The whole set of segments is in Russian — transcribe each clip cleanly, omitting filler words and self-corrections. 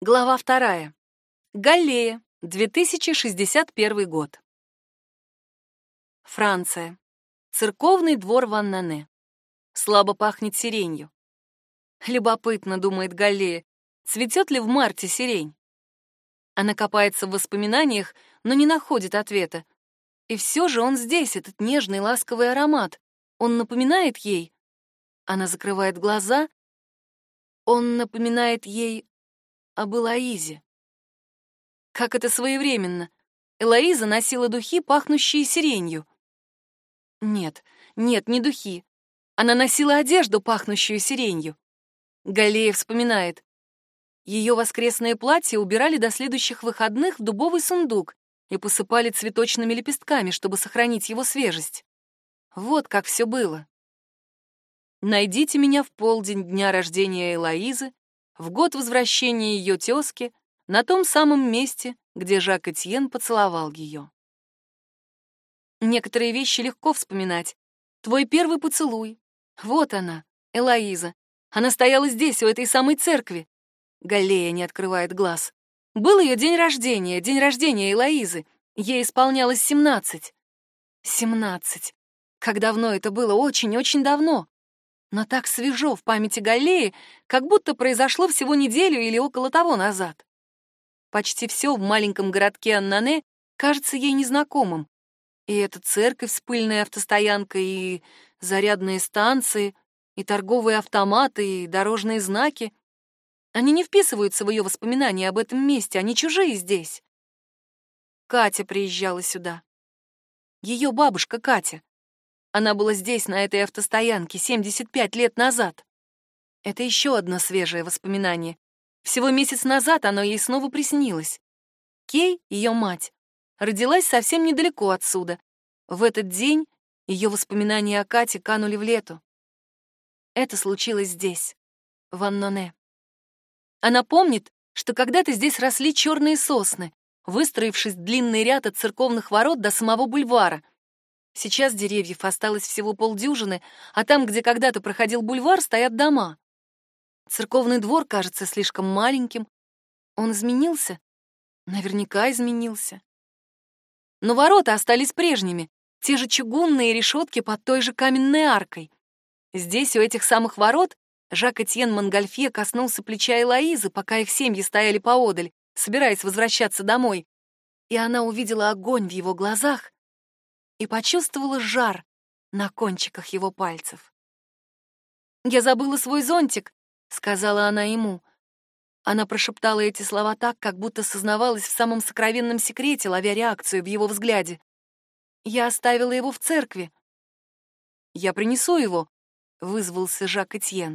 Глава 2. Галлея, 2061 год. Франция. Церковный двор Ваннане. Слабо пахнет сиренью. Любопытно, думает Галлея, цветет ли в марте сирень? Она копается в воспоминаниях, но не находит ответа. И все же он здесь, этот нежный, ласковый аромат. Он напоминает ей... Она закрывает глаза. Он напоминает ей об Элоизе. Как это своевременно. Элоиза носила духи, пахнущие сиренью. Нет, не духи. Она носила одежду, пахнущую сиренью. Галлея вспоминает. Ее воскресное платье убирали до следующих выходных в дубовый сундук и посыпали цветочными лепестками, чтобы сохранить его свежесть. Вот как все было. Найдите меня в полдень дня рождения Элоизы, в год возвращения ее тезки, на том самом месте, где Жак Этьен поцеловал ее. Некоторые вещи легко вспоминать. Твой первый поцелуй. Вот она, Элоиза. Она стояла здесь, у этой самой церкви. Галлея не открывает глаз. Был ее день рождения Элоизы. Ей исполнялось 17. 17. Как давно это было? Очень-очень давно. Но так свежо в памяти Галлеи, как будто произошло всего неделю или около того назад. Почти все в маленьком городке Аннане кажется ей незнакомым. И эта церковь с пыльной автостоянкой, и зарядные станции, и торговые автоматы, и дорожные знаки. Они не вписываются в ее воспоминания об этом месте, они чужие здесь. Катя приезжала сюда. Ее бабушка Катя. Она была здесь, на этой автостоянке, 75 лет назад. Это еще одно свежее воспоминание. Всего месяц назад оно ей снова приснилось. Кей, ее мать, родилась совсем недалеко отсюда. В этот день ее воспоминания о Кате канули в лету. Это случилось здесь, в Анноне. Она помнит, что когда-то здесь росли черные сосны, выстроившись в длинный ряд от церковных ворот до самого бульвара. Сейчас деревьев осталось всего полдюжины, а там, где когда-то проходил бульвар, стоят дома. Церковный двор кажется слишком маленьким. Он изменился? Наверняка изменился. Но ворота остались прежними, те же чугунные решетки под той же каменной аркой. Здесь, у этих самых ворот, Жак-Этьен Монгольфье коснулся плеча Элоизы, пока их семьи стояли поодаль, собираясь возвращаться домой. И она увидела огонь в его глазах и почувствовала жар на кончиках его пальцев. «Я забыла свой зонтик», — сказала она ему. Она прошептала эти слова так, как будто сознавалась в самом сокровенном секрете, ловя реакцию в его взгляде. «Я оставила его в церкви». «Я принесу его», — вызвался Жак-Этьен.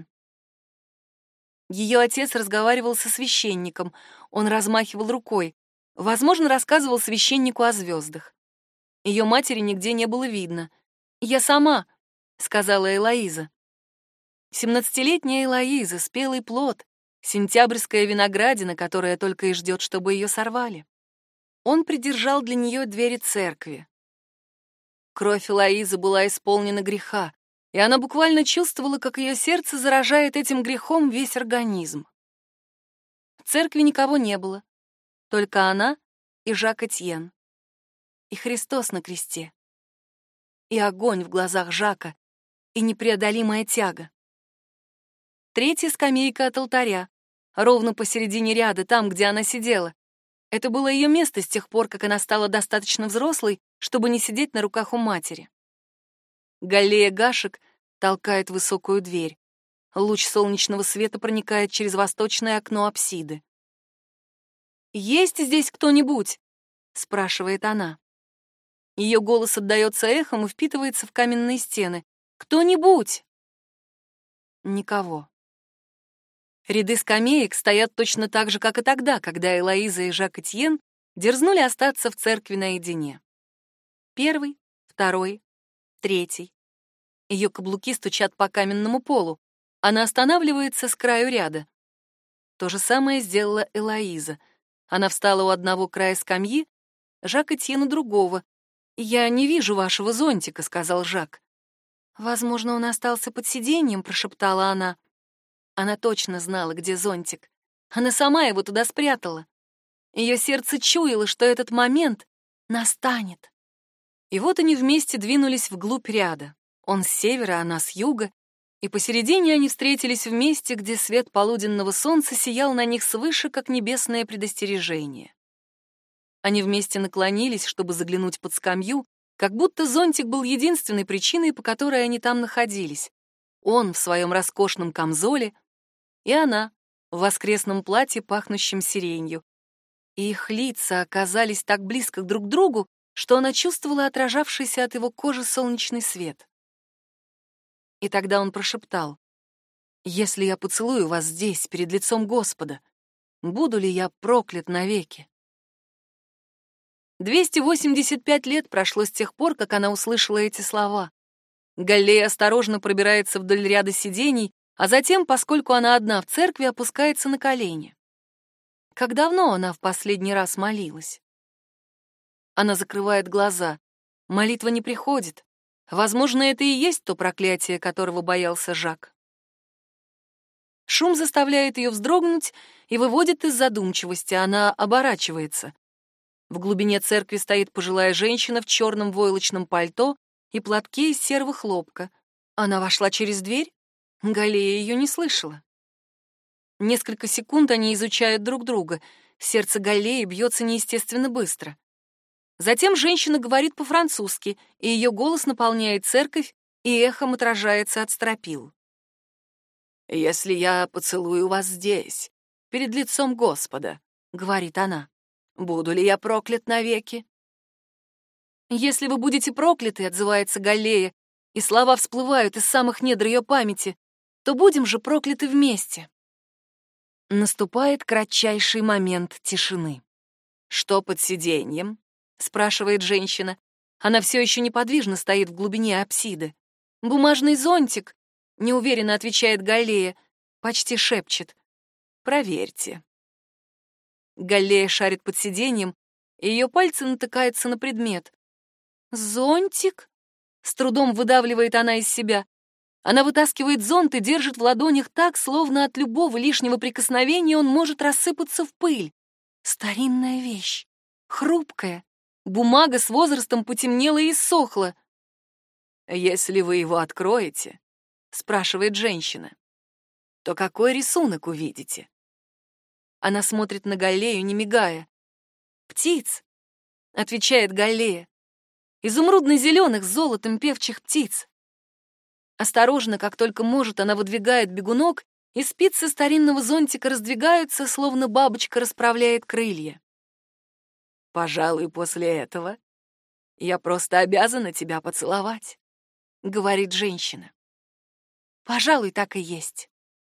Ее отец разговаривал со священником. Он размахивал рукой. Возможно, рассказывал священнику о звездах. Ее матери нигде не было видно. «Я сама», — сказала Элоиза. 17-летняя Элоиза, спелый плод, сентябрьская виноградина, которая только и ждет, чтобы ее сорвали. Он придержал для нее двери церкви. Кровь Элоизы была исполнена греха, и она буквально чувствовала, как ее сердце заражает этим грехом весь организм. В церкви никого не было, только она и Жак-Этьен. И Христос на кресте, и огонь в глазах Жака, и непреодолимая тяга. Третья скамейка от алтаря, ровно посередине ряда, там, где она сидела. Это было ее место с тех пор, как она стала достаточно взрослой, чтобы не сидеть на руках у матери. Галлея Гашек толкает высокую дверь. Луч солнечного света проникает через восточное окно апсиды. «Есть здесь кто-нибудь?» — спрашивает она. Ее голос отдаётся эхом и впитывается в каменные стены. «Кто-нибудь?» Никого. Ряды скамеек стоят точно так же, как и тогда, когда Элоиза и Жак-Этьен дерзнули остаться в церкви наедине. Первый, второй, третий. Ее каблуки стучат по каменному полу. Она останавливается с краю ряда. То же самое сделала Элоиза. Она встала у одного края скамьи, Жак-Этьен у другого. «Я не вижу вашего зонтика», — сказал Жак. «Возможно, он остался под сиденьем», — прошептала она. Она точно знала, где зонтик. Она сама его туда спрятала. Ее сердце чуяло, что этот момент настанет. И вот они вместе двинулись вглубь ряда. Он с севера, она с юга, и посередине они встретились в месте, где свет полуденного солнца сиял на них свыше, как небесное предостережение. Они вместе наклонились, чтобы заглянуть под скамью, как будто зонтик был единственной причиной, по которой они там находились. Он в своем роскошном камзоле, и она в воскресном платье, пахнущем сиренью. И их лица оказались так близко друг к другу, что она чувствовала отражавшийся от его кожи солнечный свет. И тогда он прошептал: «Если я поцелую вас здесь, перед лицом Господа, буду ли я проклят навеки?» 285 лет прошло с тех пор, как она услышала эти слова. Галлея осторожно пробирается вдоль ряда сидений, а затем, поскольку она одна в церкви, опускается на колени. Как давно она в последний раз молилась? Она закрывает глаза. Молитва не приходит. Возможно, это и есть то проклятие, которого боялся Жак. Шум заставляет ее вздрогнуть и выводит из задумчивости. Она оборачивается. В глубине церкви стоит пожилая женщина в черном войлочном пальто и платке из серого хлопка. Она вошла через дверь? Галлея ее не слышала. Несколько секунд они изучают друг друга. Сердце Галлеи бьется неестественно быстро. Затем женщина говорит по-французски, и ее голос наполняет церковь и эхом отражается от стропил. «Если я поцелую вас здесь, перед лицом Господа», — говорит она, — «буду ли я проклят навеки?» «Если вы будете прокляты», — отзывается Галлея, и слова всплывают из самых недр ее памяти, то будем же прокляты вместе. Наступает кратчайший момент тишины. «Что под сиденьем?» — спрашивает женщина. Она все еще неподвижно стоит в глубине апсиды. «Бумажный зонтик», — неуверенно отвечает Галлея, почти шепчет. «Проверьте». Галлея шарит под сиденьем, и ее пальцы натыкаются на предмет. «Зонтик?» — с трудом выдавливает она из себя. Она вытаскивает зонт и держит в ладонях так, словно от любого лишнего прикосновения он может рассыпаться в пыль. Старинная вещь, хрупкая. Бумага с возрастом потемнела и иссохла. «Если вы его откроете, — спрашивает женщина, — то какой рисунок увидите?» Она смотрит на Галлею, не мигая. «Птиц», — отвечает Галлея, — «изумрудно-зеленых с золотом певчих птиц». Осторожно, как только может, она выдвигает бегунок, и спицы старинного зонтика раздвигаются, словно бабочка расправляет крылья. «Пожалуй, после этого я просто обязана тебя поцеловать», — говорит женщина. «Пожалуй, так и есть».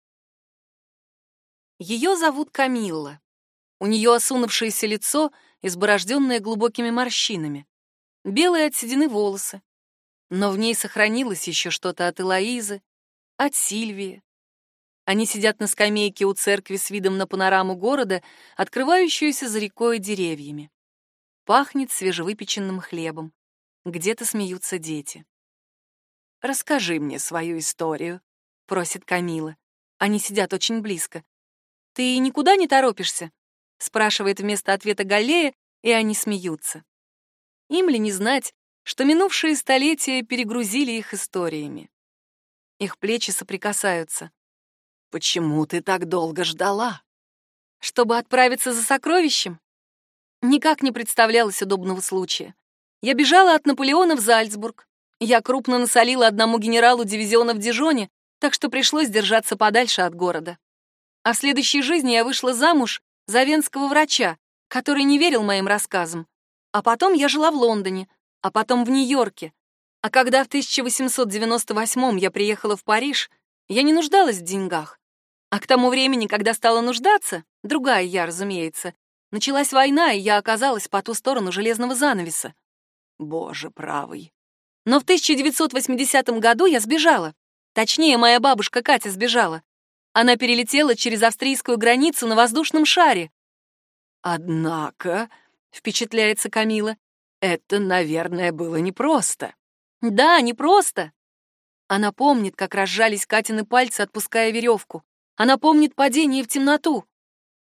Ее зовут Камилла. У нее осунувшееся лицо, изборожденное глубокими морщинами, белые от седины волосы. Но в ней сохранилось еще что-то от Элоизы, от Сильвии. Они сидят на скамейке у церкви с видом на панораму города, открывающуюся за рекой и деревьями. Пахнет свежевыпеченным хлебом. Где-то смеются дети. «Расскажи мне свою историю», — просит Камилла. Они сидят очень близко. «Ты никуда не торопишься?» — спрашивает вместо ответа Галлея, и они смеются. Им ли не знать, что минувшие столетия перегрузили их историями? Их плечи соприкасаются. «Почему ты так долго ждала?» «Чтобы отправиться за сокровищем?» Никак не представлялось удобного случая. Я бежала от Наполеона в Зальцбург. Я крупно насолила одному генералу дивизиона в Дижоне, так что пришлось держаться подальше от города. А в следующей жизни я вышла замуж за венского врача, который не верил моим рассказам. А потом я жила в Лондоне, а потом в Нью-Йорке. А когда в 1898 я приехала в Париж, я не нуждалась в деньгах. А к тому времени, когда стала нуждаться, другая я, разумеется, началась война, и я оказалась по ту сторону железного занавеса. Боже правый. Но в 1980 году я сбежала. Точнее, моя бабушка Катя сбежала. Она перелетела через австрийскую границу на воздушном шаре. «Однако», — впечатляется Камилла, — «это, наверное, было непросто». «Да, непросто». Она помнит, как разжались Катины пальцы, отпуская веревку. Она помнит падение в темноту.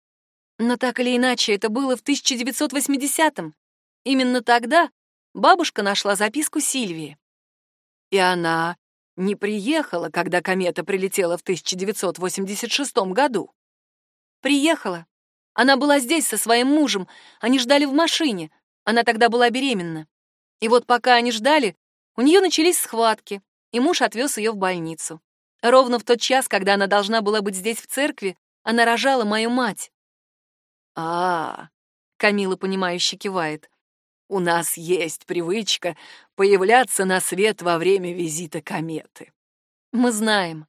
Но так или иначе, это было в 1980-м. Именно тогда бабушка нашла записку Сильвии. И она не приехала, когда комета прилетела в 1986 году. Приехала. Она была здесь со своим мужем. Они ждали в машине. Она тогда была беременна. И вот пока они ждали, у нее начались схватки, и муж отвез ее в больницу. Ровно в тот час, когда она должна была быть здесь в церкви, она рожала мою мать. Камила, понимающе кивает. У нас есть привычка появляться на свет во время визита кометы. Мы знаем.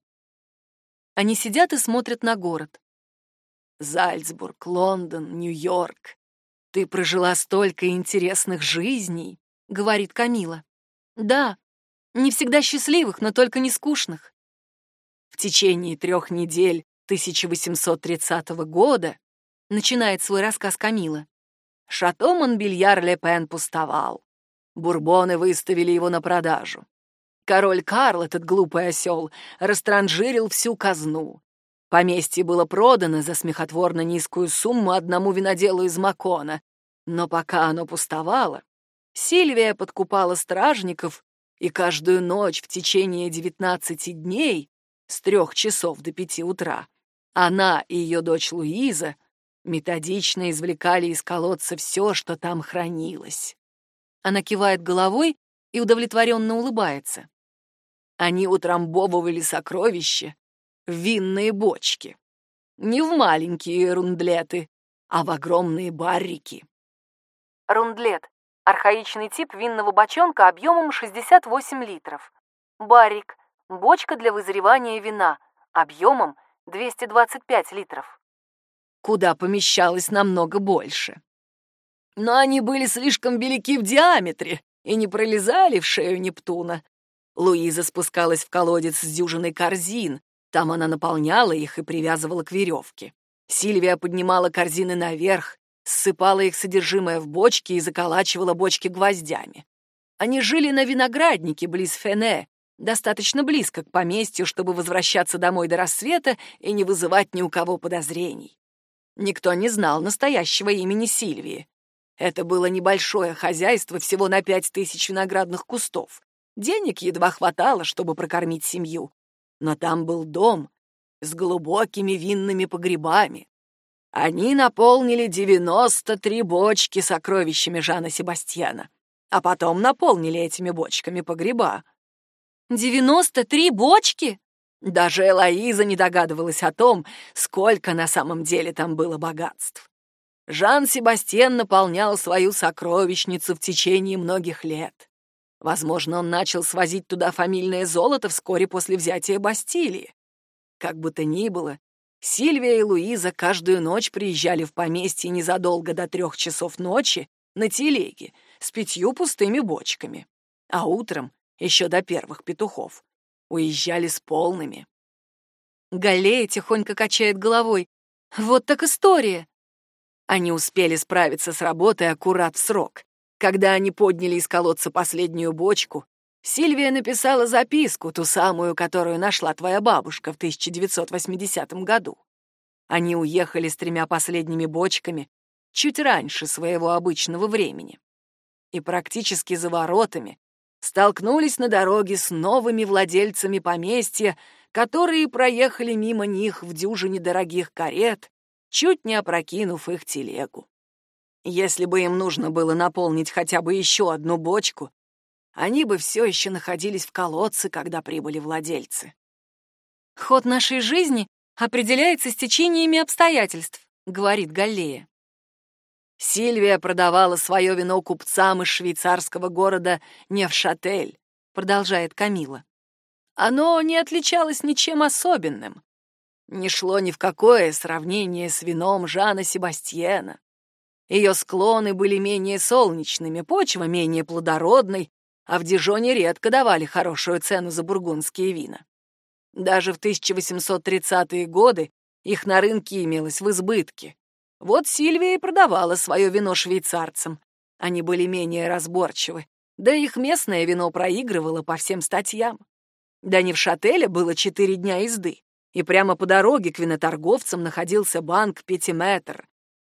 Они сидят и смотрят на город. Зальцбург, Лондон, Нью-Йорк. Ты прожила столько интересных жизней, говорит Камила. Да, не всегда счастливых, но только не скучных. В течение 3 недель 1830 года, начинает свой рассказ Камила, шато Монбельяр-ле-Пен пустовал. Бурбоны выставили его на продажу. Король Карл, этот глупый осел, растранжирил всю казну. Поместье было продано за смехотворно низкую сумму одному виноделу из Макона. Но пока оно пустовало, Сильвия подкупала стражников, и каждую ночь в течение 19 дней, с 3 часов до 5 утра, она и ее дочь Луиза методично извлекали из колодца все, что там хранилось. Она кивает головой и удовлетворенно улыбается. Они утрамбовывали сокровища в винные бочки. Не в маленькие рундлеты, а в огромные баррики. Рундлет — архаичный тип винного бочонка объемом 68 литров. Баррик — бочка для вызревания вина, объемом 225 литров. Куда помещалось намного больше. Но они были слишком велики в диаметре и не пролезали в шею Нептуна. Луиза спускалась в колодец с дюжиной корзин. Там она наполняла их и привязывала к веревке. Сильвия поднимала корзины наверх, ссыпала их содержимое в бочки и заколачивала бочки гвоздями. Они жили на винограднике близ Фене, достаточно близко к поместью, чтобы возвращаться домой до рассвета и не вызывать ни у кого подозрений. Никто не знал настоящего имени Сильвии. Это было небольшое хозяйство всего на 5000 виноградных кустов. Денег едва хватало, чтобы прокормить семью. Но там был дом с глубокими винными погребами. Они наполнили 93 бочки сокровищами Жана Себастьяна, а потом наполнили этими бочками погреба. 93 бочки? Даже Элоиза не догадывалась о том, сколько на самом деле там было богатств. Жан-Себастьян наполнял свою сокровищницу в течение многих лет. Возможно, он начал свозить туда фамильное золото вскоре после взятия Бастилии. Как бы то ни было, Сильвия и Луиза каждую ночь приезжали в поместье незадолго до 3 часов ночи на телеге с 5 пустыми бочками, а утром, еще до первых петухов, уезжали с полными. Галлея тихонько качает головой. Вот так история. Они успели справиться с работой аккурат в срок. Когда они подняли из колодца последнюю бочку, Сильвия написала записку, ту самую, которую нашла твоя бабушка в 1980 году. Они уехали с 3 последними бочками чуть раньше своего обычного времени. И практически за воротами столкнулись на дороге с новыми владельцами поместья, которые проехали мимо них в дюжине дорогих карет, чуть не опрокинув их телегу. Если бы им нужно было наполнить хотя бы еще одну бочку, они бы все еще находились в колодце, когда прибыли владельцы. «Ход нашей жизни определяется стечениями обстоятельств», — говорит Галлея. Сильвия продавала свое вино купцам из швейцарского города Невшатель, продолжает Камила. Оно не отличалось ничем особенным. Не шло ни в какое сравнение с вином Жана Себастьена. Ее склоны были менее солнечными, почва менее плодородной, а в Дижоне редко давали хорошую цену за бургундские вина. Даже в 1830-е годы их на рынке имелось в избытке. Вот Сильвия и продавала свое вино швейцарцам. Они были менее разборчивы, да их местное вино проигрывало по всем статьям. До Невшателя было 4 дня езды, и прямо по дороге к виноторговцам находился банк Петиметр.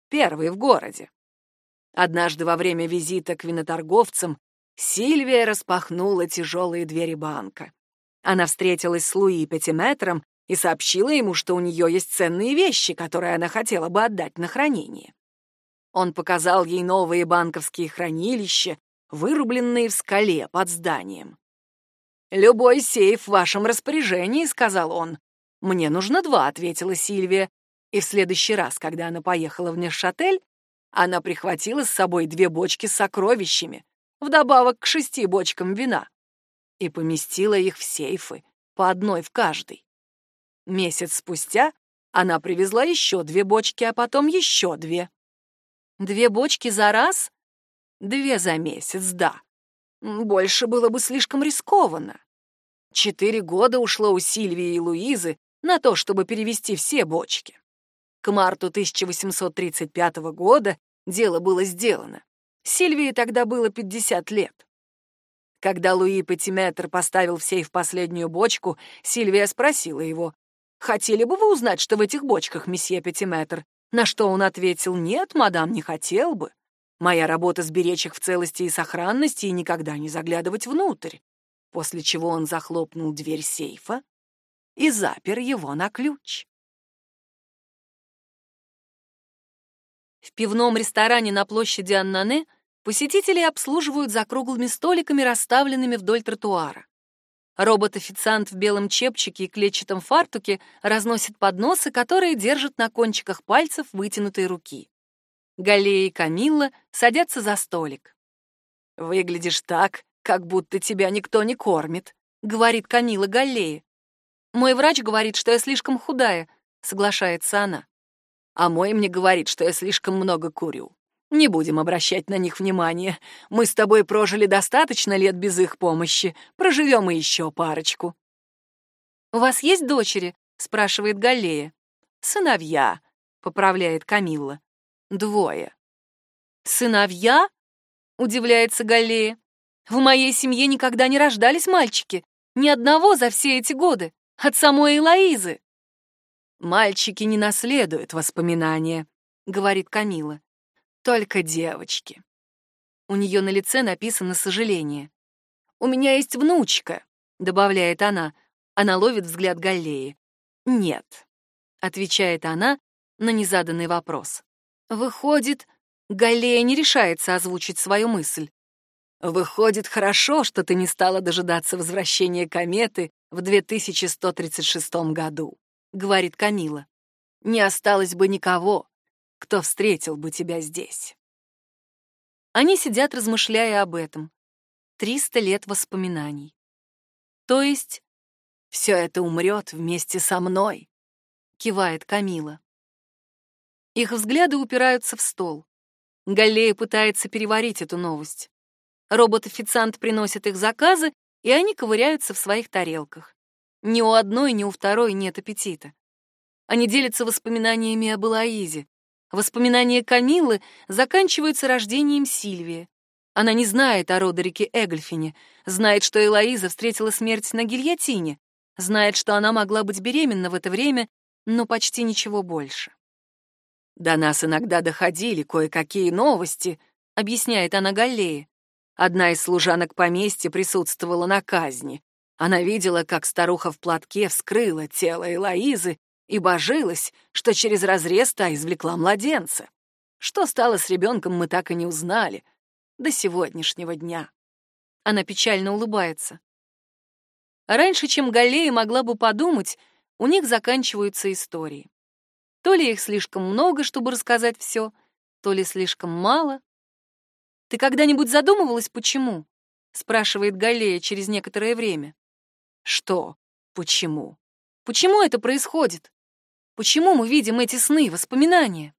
первый в городе. Однажды во время визита к виноторговцам Сильвия распахнула тяжелые двери банка. Она встретилась с Луи Петиметром и сообщила ему, что у нее есть ценные вещи, которые она хотела бы отдать на хранение. Он показал ей новые банковские хранилища, вырубленные в скале под зданием. «Любой сейф в вашем распоряжении», — сказал он. «Мне нужно 2», — ответила Сильвия. И в следующий раз, когда она поехала в Невшатель, она прихватила с собой 2 бочки с сокровищами, вдобавок к 6 бочкам вина, и поместила их в сейфы, по одной в каждый. Месяц спустя она привезла еще 2 бочки, а потом еще 2. 2 бочки за раз? 2 за месяц, да. Больше было бы слишком рискованно. 4 года ушло у Сильвии и Луизы на то, чтобы перевезти все бочки. К марту 1835 года дело было сделано. Сильвии тогда было 50 лет. Когда Луи Петиметр поставил в сейф последнюю бочку, Сильвия спросила его: «Хотели бы вы узнать, что в этих бочках, месье Петиметр?» На что он ответил: «Нет, мадам, не хотел бы. Моя работа — сберечь их в целости и сохранности и никогда не заглядывать внутрь». После чего он захлопнул дверь сейфа и запер его на ключ. В пивном ресторане на площади Аннане посетителей обслуживают за круглыми столиками, расставленными вдоль тротуара. Робот-официант в белом чепчике и клетчатом фартуке разносит подносы, которые держат на кончиках пальцев вытянутой руки. Галлея и Камилла садятся за столик. «Выглядишь так, как будто тебя никто не кормит», — говорит Камилла Галлее. «Мой врач говорит, что я слишком худая», — соглашается она. «А мой мне говорит, что я слишком много курю. Не будем обращать на них внимания. Мы с тобой прожили достаточно лет без их помощи. Проживем и еще парочку». «У вас есть дочери?» — спрашивает Галлея. «Сыновья», — поправляет Камилла. 2. «Сыновья?» — удивляется Галлея. «В моей семье никогда не рождались мальчики. Ни одного за все эти годы. От самой Элоизы». «Мальчики не наследуют воспоминания», — говорит Камилла. «Только девочки». У нее на лице написано сожаление. «У меня есть внучка», — добавляет она. Она ловит взгляд Галлеи. «Нет», — отвечает она на незаданный вопрос. Выходит, Галлея не решается озвучить свою мысль. «Выходит, хорошо, что ты не стала дожидаться возвращения кометы в 2136 году», — говорит Камилла. «Не осталось бы никого, кто встретил бы тебя здесь». Они сидят, размышляя об этом. 300 лет воспоминаний. То есть все это умрет вместе со мной, кивает Камилла. Их взгляды упираются в стол. Галлея пытается переварить эту новость. Робот-официант приносит их заказы, и они ковыряются в своих тарелках. Ни у одной, ни у второй нет аппетита. Они делятся воспоминаниями об Элоизе. Воспоминания Камиллы заканчиваются рождением Сильвии. Она не знает о Родерике Эгльфине, знает, что Элоиза встретила смерть на гильотине, знает, что она могла быть беременна в это время, но почти ничего больше. «До нас иногда доходили кое-какие новости», — объясняет она Галлее. Одна из служанок поместья присутствовала на казни. Она видела, как старуха в платке вскрыла тело Элоизы и божилась, что через разрез та извлекла младенца. Что стало с ребенком, мы так и не узнали. До сегодняшнего дня. Она печально улыбается. Раньше, чем Галлея могла бы подумать, у них заканчиваются истории. То ли их слишком много, чтобы рассказать все, то ли слишком мало. «Ты когда-нибудь задумывалась, почему?» — спрашивает Галлея через некоторое время. «Что? Почему?» «Почему это происходит? Почему мы видим эти сны, воспоминания?»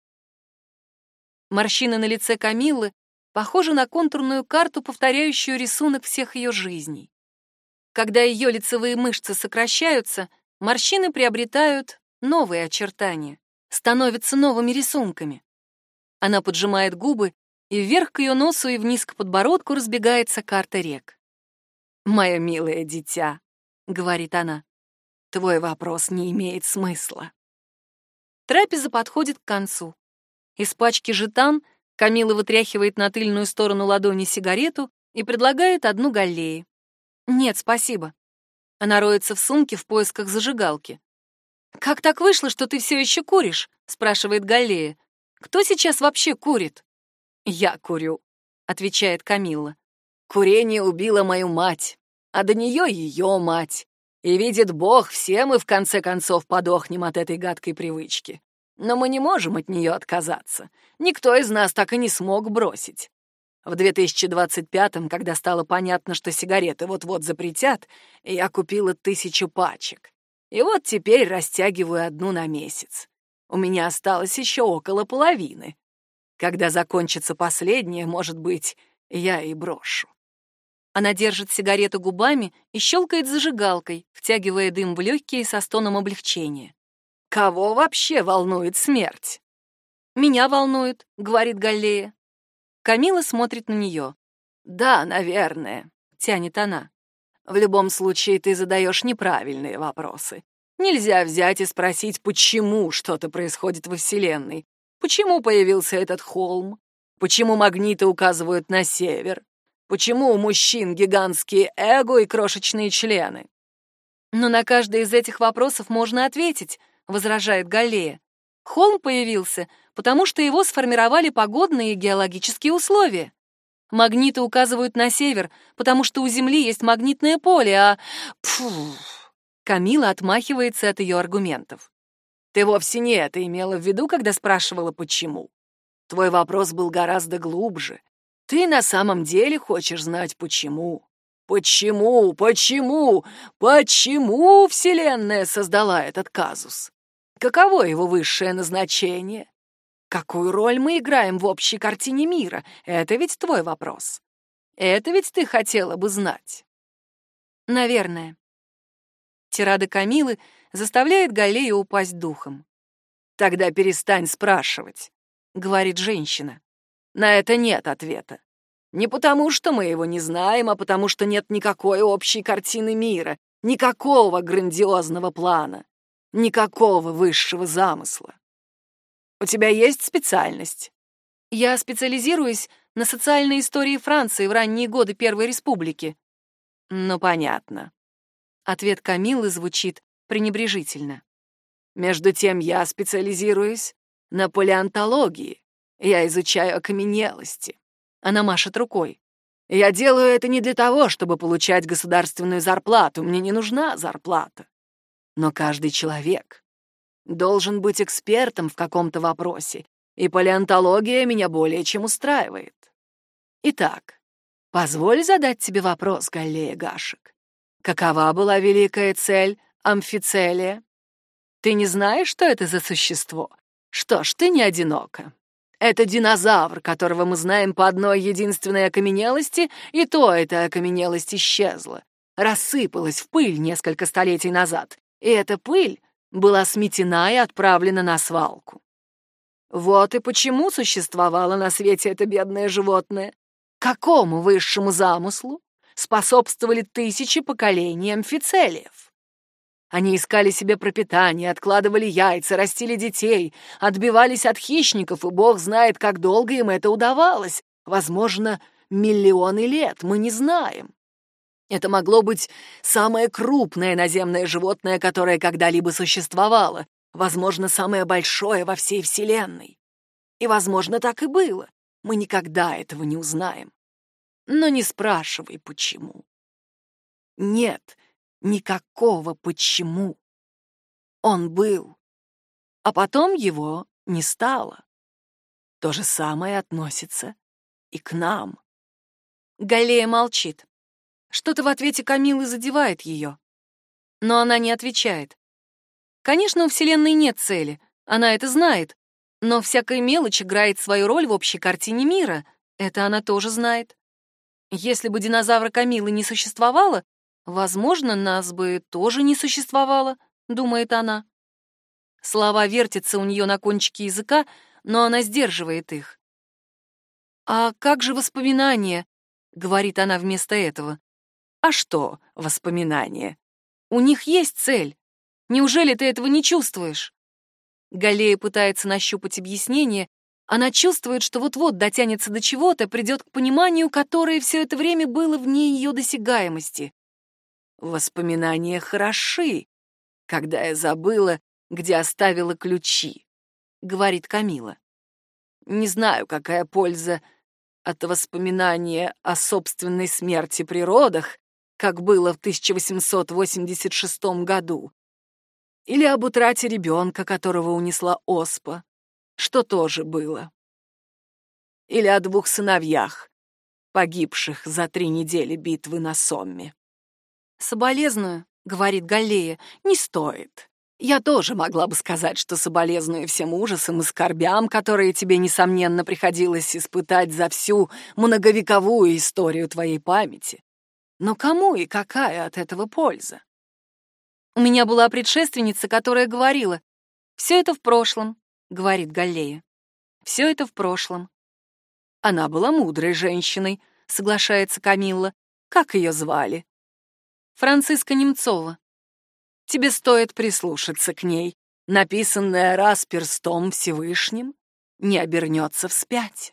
Морщины на лице Камиллы похожи на контурную карту, повторяющую рисунок всех ее жизней. Когда ее лицевые мышцы сокращаются, морщины приобретают новые очертания, становятся новыми рисунками. Она поджимает губы, и вверх к ее носу и вниз к подбородку разбегается карта рек. «Мое милое дитя», — говорит она, — «твой вопрос не имеет смысла». Трапеза подходит к концу. Из пачки жетан Камила вытряхивает на тыльную сторону ладони сигарету и предлагает одну Галлее. «Нет, спасибо». Она роется в сумке в поисках зажигалки. «Как так вышло, что ты все еще куришь?» — спрашивает Галлея. «Кто сейчас вообще курит?» «Я курю», — отвечает Камилла. «Курение убило мою мать, а до нее ее мать. И видит Бог, все мы в конце концов подохнем от этой гадкой привычки. Но мы не можем от нее отказаться. Никто из нас так и не смог бросить. В 2025-м, когда стало понятно, что сигареты вот-вот запретят, я купила 1000 пачек. И вот теперь растягиваю одну на месяц. У меня осталось еще около половины. Когда закончится последняя, может быть, я и брошу». Она держит сигарету губами и щелкает зажигалкой, втягивая дым в легкие со стоном облегчения. «Кого вообще волнует смерть?» «Меня волнует», — говорит Галлея. Камила смотрит на нее. «Да, наверное», — тянет она. «В любом случае ты задаешь неправильные вопросы. Нельзя взять и спросить, почему что-то происходит во Вселенной. Почему появился этот холм? Почему магниты указывают на север? Почему у мужчин гигантские эго и крошечные члены?» «Но на каждый из этих вопросов можно ответить», — возражает Галлея. «Холм появился, потому что его сформировали погодные и геологические условия. Магниты указывают на север, потому что у Земли есть магнитное поле, а...» Пфу! Камила отмахивается от ее аргументов. «Ты вовсе не это имела в виду, когда спрашивала, почему. Твой вопрос был гораздо глубже. Ты на самом деле хочешь знать, почему. Почему Вселенная создала этот казус? Каково его высшее назначение? Какую роль мы играем в общей картине мира? Это ведь твой вопрос. Это ведь ты хотела бы знать». «Наверное». Тирада Камилы заставляет Галлею упасть духом. «Тогда перестань спрашивать», — говорит женщина. «На это нет ответа. Не потому, что мы его не знаем, а потому, что нет никакой общей картины мира, никакого грандиозного плана, никакого высшего замысла. У тебя есть специальность?» «Я специализируюсь на социальной истории Франции в ранние годы Первой Республики». «Ну, понятно». Ответ Камиллы звучит пренебрежительно. «Между тем я специализируюсь на палеонтологии. Я изучаю окаменелости». Она машет рукой. «Я делаю это не для того, чтобы получать государственную зарплату. Мне не нужна зарплата. Но каждый человек должен быть экспертом в каком-то вопросе, и палеонтология меня более чем устраивает. Итак, позволь задать тебе вопрос, Галлея Гашек. Какова была великая цель амфицелия? Ты не знаешь, что это за существо? Что ж, ты не одинока. Это динозавр, которого мы знаем по одной единственной окаменелости, и то эта окаменелость исчезла, рассыпалась в пыль несколько столетий назад, и эта пыль была сметена и отправлена на свалку. Вот и почему существовало на свете это бедное животное. Какому высшему замыслу способствовали тысячи поколений амфицелиев? Они искали себе пропитание, откладывали яйца, растили детей, отбивались от хищников, и бог знает, как долго им это удавалось. Возможно, миллионы лет, мы не знаем. Это могло быть самое крупное наземное животное, которое когда-либо существовало, возможно, самое большое во всей Вселенной. И, возможно, так и было. Мы никогда этого не узнаем. Но не спрашивай, почему. Нет никакого почему. Он был, а потом его не стало. То же самое относится и к нам. Галлея молчит. Что-то в ответе Камиллы задевает ее. Но она не отвечает. Конечно, у Вселенной нет цели, она это знает, но всякая мелочь играет свою роль в общей картине мира, это она тоже знает. Если бы динозавра Камиллы не существовало, возможно, нас бы тоже не существовало, думает она. Слова вертятся у нее на кончике языка, но она сдерживает их. «А как же воспоминания?» — говорит она вместо этого. «А что воспоминания? У них есть цель. Неужели ты этого не чувствуешь?» Галлея пытается нащупать объяснение, Она чувствует, что вот-вот дотянется до чего-то, придет к пониманию, которое все это время было вне ее досягаемости. Воспоминания хороши, когда я забыла, где оставила ключи, — говорит Камила. Не знаю, какая польза от воспоминания о собственной смерти при родах, как было в 1886 году, или об утрате ребенка, которого унесла оспа, что тоже было. Или о 2 сыновьях, погибших за 3 недели битвы на Сомме. «Соболезную», — говорит Галлея, — «не стоит. Я тоже могла бы сказать, что соболезную всем ужасам и скорбям, которые тебе, несомненно, приходилось испытать за всю многовековую историю твоей памяти. Но кому и какая от этого польза? У меня была предшественница, которая говорила: «Все это в прошлом», — говорит Галлея. «Все это в прошлом». Она была мудрой женщиной, соглашается Камилла. Как ее звали? Франциска Немцова. Тебе стоит прислушаться к ней. Написанное раз перстом Всевышним не обернется вспять.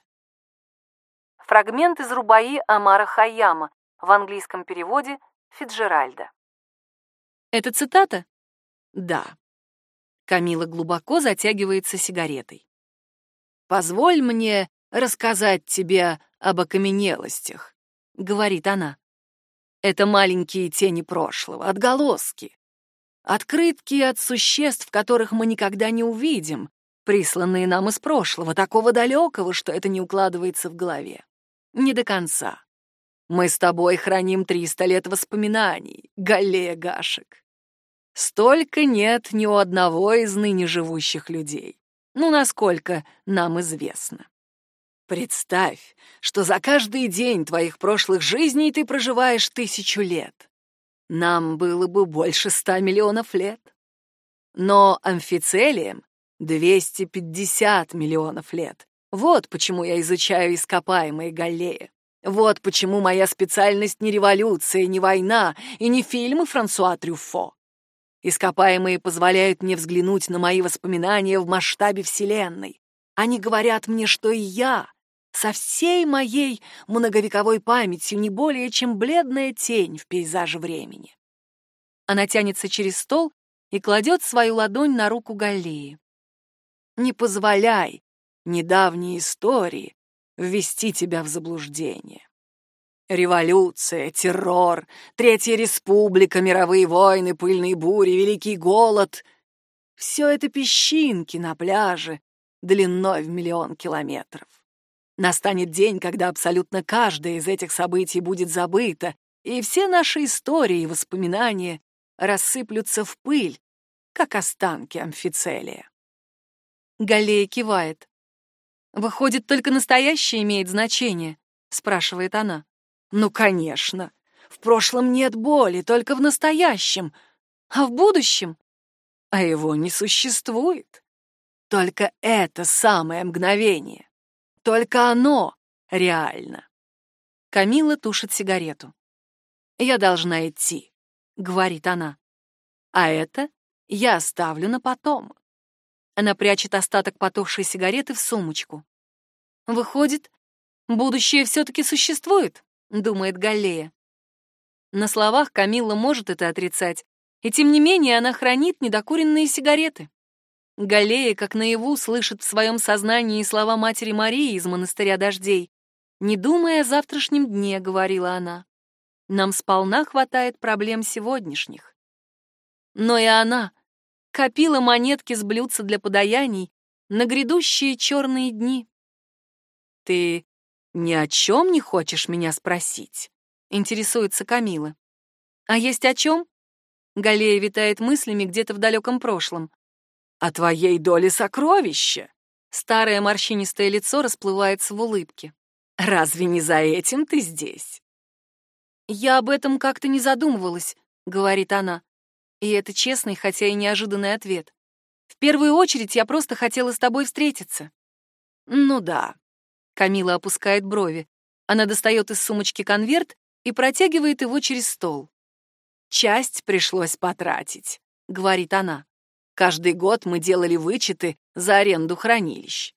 Фрагмент из рубаи Омара Хайяма, в английском переводе Фицджеральда. Это цитата? Да. Камила глубоко затягивается сигаретой. «Позволь мне рассказать тебе об окаменелостях», — говорит она. «Это маленькие тени прошлого, отголоски. Открытки от существ, которых мы никогда не увидим, присланные нам из прошлого, такого далекого, что это не укладывается в голове. Не до конца. Мы с тобой храним 300 лет воспоминаний, Галлея Гашек. Столько нет ни у одного из ныне живущих людей. Ну, насколько нам известно. Представь, что за каждый день твоих прошлых жизней ты проживаешь 1000 лет. Нам было бы больше 100 миллионов лет. Но амфицелиям 250 миллионов лет. Вот почему я изучаю ископаемые, Галлея. Вот почему моя специальность не революция, не война и не фильмы Франсуа Трюффо. Ископаемые позволяют мне взглянуть на мои воспоминания в масштабе Вселенной. Они говорят мне, что и я со всей моей многовековой памятью не более чем бледная тень в пейзаже времени. Она тянется через стол и кладет свою ладонь на руку Галлеи. Не позволяй недавней истории ввести тебя в заблуждение. Революция, террор, Третья республика, мировые войны, пыльные бури, Великий голод — все это песчинки на пляже длиной в 1 000 000 километров. Настанет день, когда абсолютно каждое из этих событий будет забыто, и все наши истории и воспоминания рассыплются в пыль, как останки амфицелия. Галлея кивает. «Выходит, только настоящее имеет значение?» — спрашивает она. «Ну, конечно. В прошлом нет боли, только в настоящем. А в будущем?» А его не существует. Только это самое мгновение. Только оно реально». Камила тушит сигарету. «Я должна идти», — говорит она. «А это я оставлю на потом». Она прячет остаток потухшей сигареты в сумочку. «Выходит, будущее все-таки существует?» — думает Галлея. На словах Камилла может это отрицать, и тем не менее она хранит недокуренные сигареты. Галлея, как наяву, слышит в своем сознании слова матери Марии из монастыря дождей. «Не думай о завтрашнем дне», — говорила она. «Нам сполна хватает проблем сегодняшних». Но и она копила монетки с блюдца для подаяний на грядущие черные дни. «Ты ни о чем не хочешь меня спросить?» — интересуется Камила. «А есть о чем?» Галлея витает мыслями где-то в далеком прошлом. «О твоей доле сокровища!» Старое морщинистое лицо расплывается в улыбке. «Разве не за этим ты здесь?» «Я об этом как-то не задумывалась», — говорит она. И это честный, хотя и неожиданный ответ. «В первую очередь я просто хотела с тобой встретиться». «Ну да». Камила опускает брови. Она достает из сумочки конверт и протягивает его через стол. «Часть пришлось потратить», — говорит она. «Каждый год мы делали вычеты за аренду хранилищ.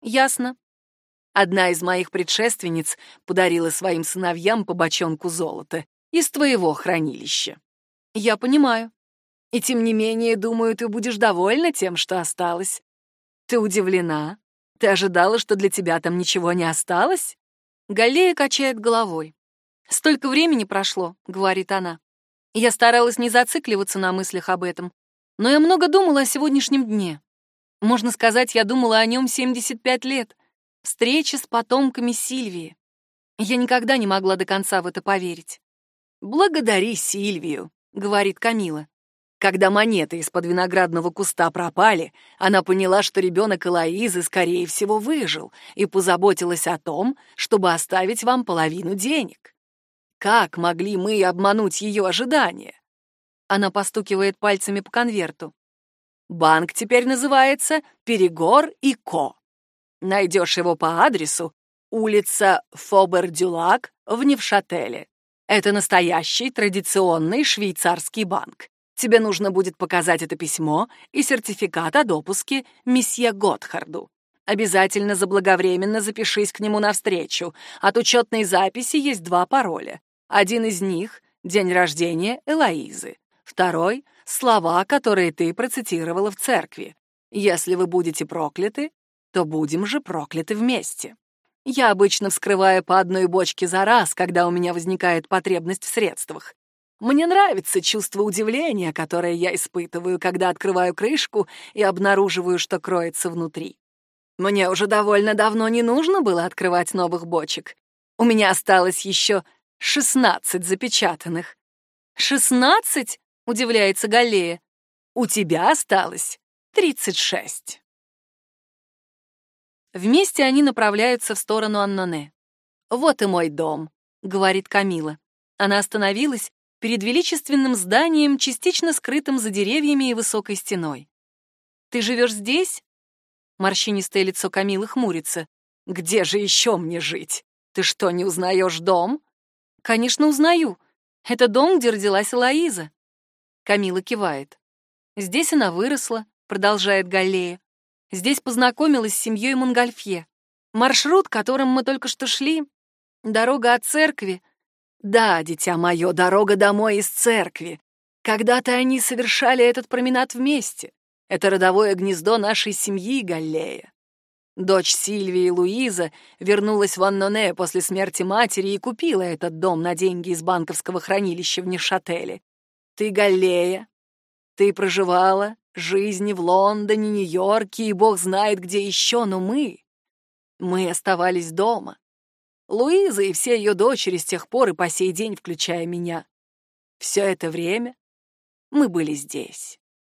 Ясно. Одна из моих предшественниц подарила своим сыновьям по бочонку золота из твоего хранилища. Я понимаю. И тем не менее, думаю, ты будешь довольна тем, что осталось. Ты удивлена? Ты ожидала, что для тебя там ничего не осталось? Галлея качает головой. «Столько времени прошло», — говорит она. Я старалась не зацикливаться на мыслях об этом, но я много думала о сегодняшнем дне. Можно сказать, я думала о нем 75 лет. Встреча с потомками Сильвии. Я никогда не могла до конца в это поверить. «Благодари Сильвию», — говорит Камила. Когда монеты из-под виноградного куста пропали, она поняла, что ребенок Элоизы, скорее всего, выжил, и позаботилась о том, чтобы оставить вам половину денег. Как могли мы обмануть ее ожидания? Она постукивает пальцами по конверту. Банк теперь называется «Перегор и Ко». Найдешь его по адресу улица Фобер-Дюлак в Невшателе. Это настоящий традиционный швейцарский банк. Тебе нужно будет показать это письмо и сертификат о допуске месье Готхарду. Обязательно заблаговременно запишись к нему навстречу. От учетной записи есть 2 пароля. Один из них — день рождения Элоизы. Второй — слова, которые ты процитировала в церкви. Если вы будете прокляты, то будем же прокляты вместе. Я обычно вскрываю по одной бочке за раз, когда у меня возникает потребность в средствах. Мне нравится чувство удивления, которое я испытываю, когда открываю крышку и обнаруживаю, что кроется внутри. Мне уже довольно давно не нужно было открывать новых бочек. У меня осталось еще 16 запечатанных. 16? Удивляется Галлея. У тебя осталось 36. Вместе они направляются в сторону Анноне. «Вот и мой дом», — говорит Камила. Она остановилась перед величественным зданием, частично скрытым за деревьями и высокой стеной. «Ты живешь здесь?» Морщинистое лицо Камилы хмурится. «Где же еще мне жить? Ты что, не узнаешь дом?» «Конечно, узнаю. Это дом, где родилась Элоиза». Камила кивает. «Здесь она выросла», — продолжает Галлея. «Здесь познакомилась с семьей Монгольфье. Маршрут, которым мы только что шли, дорога от церкви». «Да, дитя мое, дорога домой из церкви. Когда-то они совершали этот променад вместе. Это родовое гнездо нашей семьи, Галлея. Дочь Сильвии, Луиза, вернулась в Анноне после смерти матери и купила этот дом на деньги из банковского хранилища в Невшателе. Ты, Галлея, ты проживала жизни в Лондоне, Нью-Йорке и бог знает где еще, но мы оставались дома. Луиза и все ее дочери с тех пор и по сей день, включая меня. Все это время мы были здесь».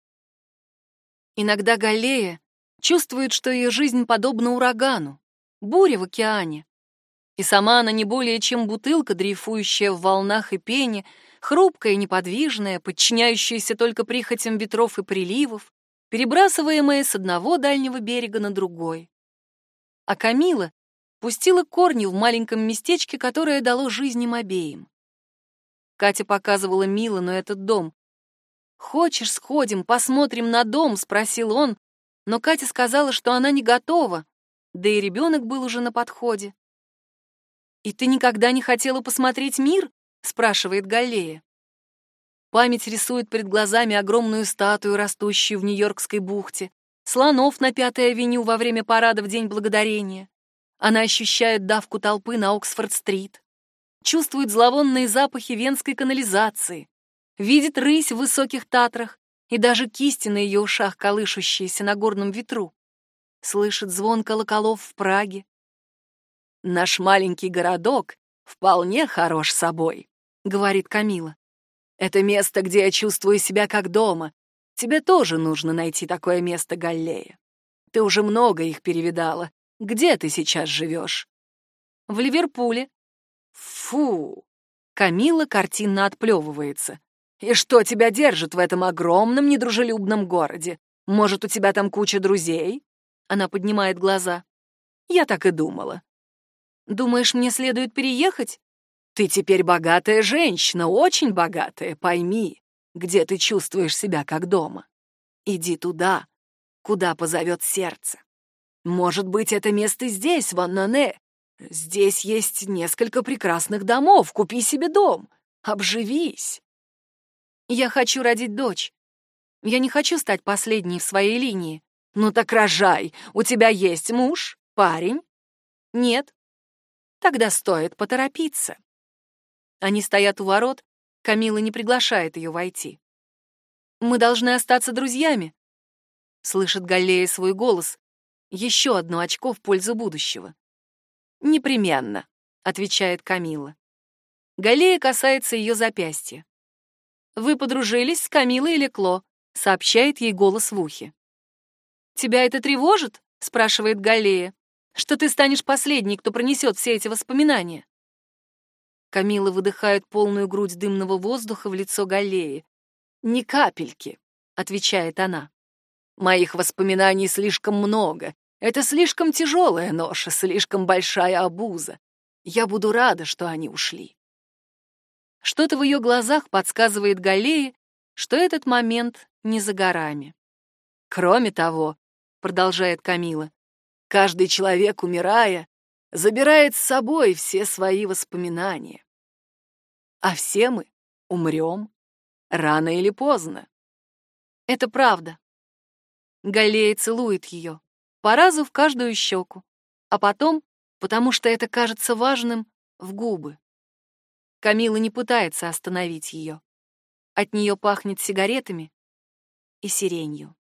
Иногда Галлея чувствует, что ее жизнь подобна урагану, буре в океане. И сама она не более чем бутылка, дрейфующая в волнах и пене, хрупкая и неподвижная, подчиняющаяся только прихотям ветров и приливов, перебрасываемая с одного дальнего берега на другой. А Камила пустила корни в маленьком местечке, которое дало жизнь им обеим. Катя показывала Милану этот дом. «Хочешь, сходим, посмотрим на дом?» — спросил он, но Катя сказала, что она не готова, да и ребенок был уже на подходе. «И ты никогда не хотела посмотреть мир?» — спрашивает Галлея. Память рисует перед глазами огромную статую, растущую в Нью-Йоркской бухте, слонов на Пятой авеню во время парада в День Благодарения. Она ощущает давку толпы на Оксфорд-стрит, чувствует зловонные запахи венской канализации, видит рысь в высоких Татрах и даже кисти на ее ушах, колышущиеся на горном ветру. Слышит звон колоколов в Праге. «Наш маленький городок вполне хорош собой», — говорит Камила. «Это место, где я чувствую себя как дома. Тебе тоже нужно найти такое место, Галлея. Ты уже много их перевидала. Где ты сейчас живешь?» «В Ливерпуле». «Фу!» — Камила картинно отплевывается. «И что тебя держит в этом огромном недружелюбном городе? Может, у тебя там куча друзей?» Она поднимает глаза. «Я так и думала». «Думаешь, мне следует переехать?» «Ты теперь богатая женщина, очень богатая, пойми, где ты чувствуешь себя как дома. Иди туда, куда позовет сердце». Может быть, это место здесь, в Аннане. Здесь есть несколько прекрасных домов. Купи себе дом. Обживись. Я хочу родить дочь. Я не хочу стать последней в своей линии. Ну так рожай. У тебя есть муж, парень? Нет. Тогда стоит поторопиться. Они стоят у ворот, Камила не приглашает ее войти. «Мы должны остаться друзьями», — слышит Галлея свой голос. Еще одно очко в пользу будущего. «Непременно», — отвечает Камила. Галлея касается ее запястья. «Вы подружились с Камилой Лекло», — сообщает ей голос в ухе. «Тебя это тревожит?» — спрашивает Галлея. «Что ты станешь последней, кто пронесет все эти воспоминания?» Камила выдыхает полную грудь дымного воздуха в лицо Галлеи. «Ни капельки», — отвечает она. «Моих воспоминаний слишком много. Это слишком тяжелая ноша, слишком большая обуза. Я буду рада, что они ушли». Что-то в ее глазах подсказывает Галлее, что этот момент не за горами. «Кроме того», — продолжает Камила, «каждый человек, умирая, забирает с собой все свои воспоминания. А все мы умрем рано или поздно». Это правда. Галлея целует ее, по разу в каждую щеку, а потом, потому что это кажется важным, в губы. Камила не пытается остановить ее. От нее пахнет сигаретами и сиренью.